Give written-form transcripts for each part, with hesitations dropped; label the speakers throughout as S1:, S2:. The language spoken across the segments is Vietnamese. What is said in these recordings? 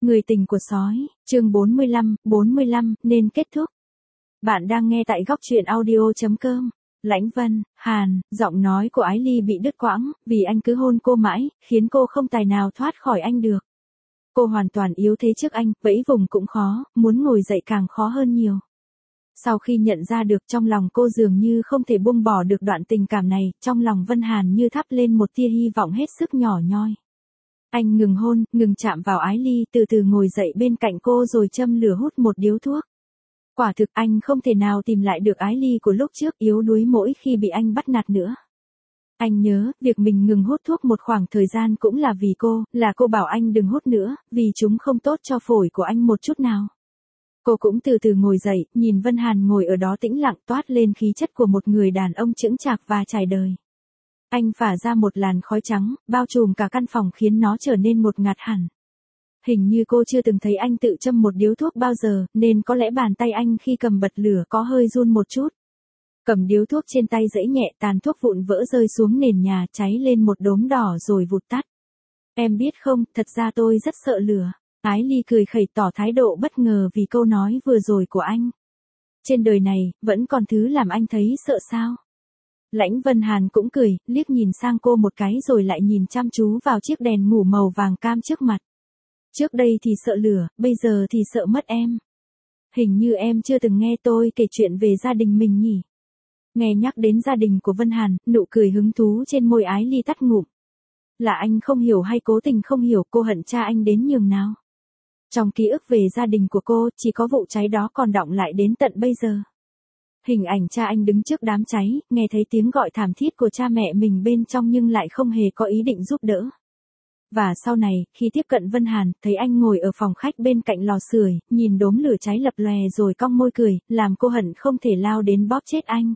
S1: Người tình của sói, chương 45, nên kết thúc. Bạn đang nghe tại góc truyện audio.com. Lãnh Vân, Hàn, giọng nói của Ái Ly bị đứt quãng, vì anh cứ hôn cô mãi, khiến cô không tài nào thoát khỏi anh được. Cô hoàn toàn yếu thế trước anh, vẫy vùng cũng khó, muốn ngồi dậy càng khó hơn nhiều. Sau khi nhận ra được trong lòng cô dường như không thể buông bỏ được đoạn tình cảm này, trong lòng Vân Hàn như thắp lên một tia hy vọng hết sức nhỏ nhoi. Anh ngừng hôn, ngừng chạm vào Ái Ly, từ từ ngồi dậy bên cạnh cô rồi châm lửa hút một điếu thuốc. Quả thực anh không thể nào tìm lại được Ái Ly của lúc trước, yếu đuối mỗi khi bị anh bắt nạt nữa. Anh nhớ, việc mình ngừng hút thuốc một khoảng thời gian cũng là vì cô, là cô bảo anh đừng hút nữa, vì chúng không tốt cho phổi của anh một chút nào. Cô cũng từ từ ngồi dậy, nhìn Vân Hàn ngồi ở đó tĩnh lặng, toát lên khí chất của một người đàn ông chững chạc và trải đời. Anh phả ra một làn khói trắng, bao trùm cả căn phòng khiến nó trở nên ngột ngạt hẳn. Hình như cô chưa từng thấy anh tự châm một điếu thuốc bao giờ, nên có lẽ bàn tay anh khi cầm bật lửa có hơi run một chút. Cầm điếu thuốc trên tay giãy nhẹ, tàn thuốc vụn vỡ rơi xuống nền nhà, cháy lên một đốm đỏ rồi vụt tắt. Em biết không, thật ra tôi rất sợ lửa. Ái Ly cười khẩy tỏ thái độ bất ngờ vì câu nói vừa rồi của anh. Trên đời này, vẫn còn thứ làm anh thấy sợ sao? Lãnh Vân Hàn cũng cười, liếc nhìn sang cô một cái rồi lại nhìn chăm chú vào chiếc đèn ngủ màu vàng cam trước mặt. Trước đây thì sợ lửa, bây giờ thì sợ mất em. Hình như em chưa từng nghe tôi kể chuyện về gia đình mình nhỉ? Nghe nhắc đến gia đình của Vân Hàn, nụ cười hứng thú trên môi Ái Ly tắt ngụm. Là anh không hiểu hay cố tình không hiểu cô hận cha anh đến nhường nào? Trong ký ức về gia đình của cô, chỉ có vụ cháy đó còn đọng lại đến tận bây giờ. Hình ảnh cha anh đứng trước đám cháy, nghe thấy tiếng gọi thảm thiết của cha mẹ mình bên trong nhưng lại không hề có ý định giúp đỡ. Và sau này, khi tiếp cận Vân Hàn, thấy anh ngồi ở phòng khách bên cạnh lò sưởi, nhìn đốm lửa cháy lập lòe rồi cong môi cười, làm cô hận không thể lao đến bóp chết anh.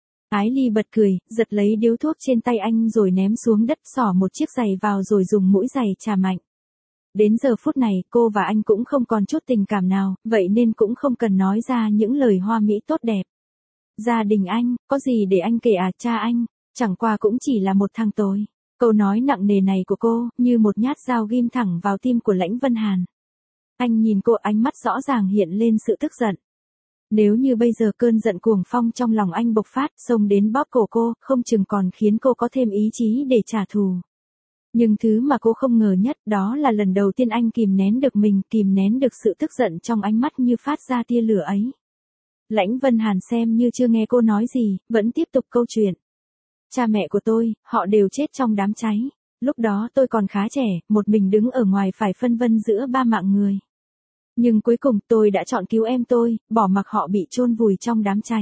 S1: Ái Ly bật cười, giật lấy điếu thuốc trên tay anh rồi ném xuống đất, xỏ một chiếc giày vào rồi dùng mũi giày chà mạnh. Đến giờ phút này, cô và anh cũng không còn chút tình cảm nào, vậy nên cũng không cần nói ra những lời hoa mỹ tốt đẹp. Gia đình anh, có gì để anh kể à, cha anh, chẳng qua cũng chỉ là một thằng tồi. Câu nói nặng nề này của cô, như một nhát dao ghim thẳng vào tim của Lãnh Vân Hàn. Anh nhìn cô, ánh mắt rõ ràng hiện lên sự tức giận. Nếu như bây giờ cơn giận cuồng phong trong lòng anh bộc phát, xông đến bóp cổ cô, không chừng còn khiến cô có thêm ý chí để trả thù. Nhưng thứ mà cô không ngờ nhất đó là lần đầu tiên anh kìm nén được mình, kìm nén được sự tức giận trong ánh mắt như phát ra tia lửa ấy. Lãnh Vân Hàn xem như chưa nghe cô nói gì, vẫn tiếp tục câu chuyện. Cha mẹ của tôi, họ đều chết trong đám cháy. Lúc đó tôi còn khá trẻ, một mình đứng ở ngoài phải phân vân giữa ba mạng người. Nhưng cuối cùng tôi đã chọn cứu em tôi, bỏ mặc họ bị chôn vùi trong đám cháy.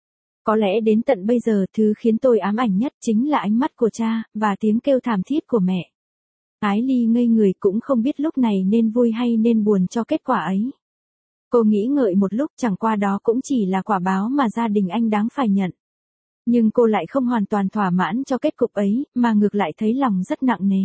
S1: Có lẽ đến tận bây giờ thứ khiến tôi ám ảnh nhất chính là ánh mắt của cha, và tiếng kêu thảm thiết của mẹ. Ái Ly ngây người cũng không biết lúc này nên vui hay nên buồn cho kết quả ấy. Cô nghĩ ngợi một lúc, chẳng qua đó cũng chỉ là quả báo mà gia đình anh đáng phải nhận. Nhưng cô lại không hoàn toàn thỏa mãn cho kết cục ấy, mà ngược lại thấy lòng rất nặng nề.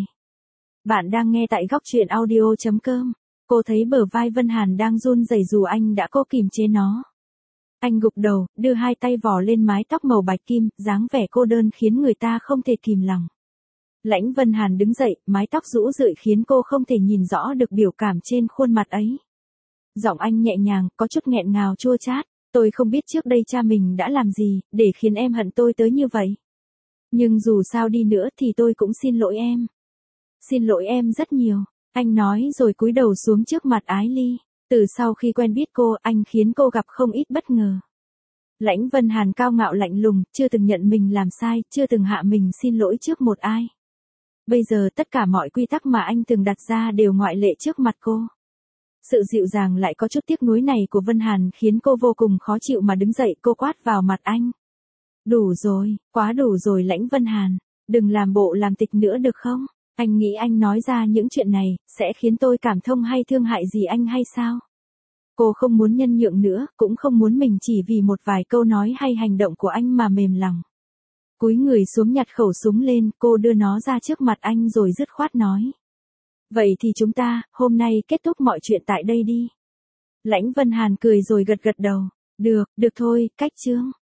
S1: Bạn đang nghe tại góc truyện audio.com. Cô thấy bờ vai Vân Hàn đang run rẩy dù anh đã cố kìm chế nó. Anh gục đầu, đưa hai tay vò lên mái tóc màu bạch kim, dáng vẻ cô đơn khiến người ta không thể kìm lòng. Lãnh Vân Hàn đứng dậy, mái tóc rũ rượi khiến cô không thể nhìn rõ được biểu cảm trên khuôn mặt ấy. Giọng anh nhẹ nhàng, có chút nghẹn ngào chua chát. Tôi không biết trước đây cha mình đã làm gì, để khiến em hận tôi tới như vậy. Nhưng dù sao đi nữa thì tôi cũng xin lỗi em. Xin lỗi em rất nhiều, anh nói rồi cúi đầu xuống trước mặt Ái Ly. Từ sau khi quen biết cô, anh khiến cô gặp không ít bất ngờ. Lãnh Vân Hàn cao ngạo lạnh lùng, chưa từng nhận mình làm sai, chưa từng hạ mình xin lỗi trước một ai. Bây giờ tất cả mọi quy tắc mà anh từng đặt ra đều ngoại lệ trước mặt cô. Sự dịu dàng lại có chút tiếc nuối này của Vân Hàn khiến cô vô cùng khó chịu mà đứng dậy, cô quát vào mặt anh. Đủ rồi, quá đủ rồi Lãnh Vân Hàn, đừng làm bộ làm tịch nữa được không? Anh nghĩ anh nói ra những chuyện này, sẽ khiến tôi cảm thông hay thương hại gì anh hay sao? Cô không muốn nhân nhượng nữa, cũng không muốn mình chỉ vì một vài câu nói hay hành động của anh mà mềm lòng. Cúi người xuống nhặt khẩu súng lên, cô đưa nó ra trước mặt anh rồi dứt khoát nói. Vậy thì chúng ta, hôm nay kết thúc mọi chuyện tại đây đi. Lãnh Vân Hàn cười rồi gật gật đầu. Được thôi, cách chương.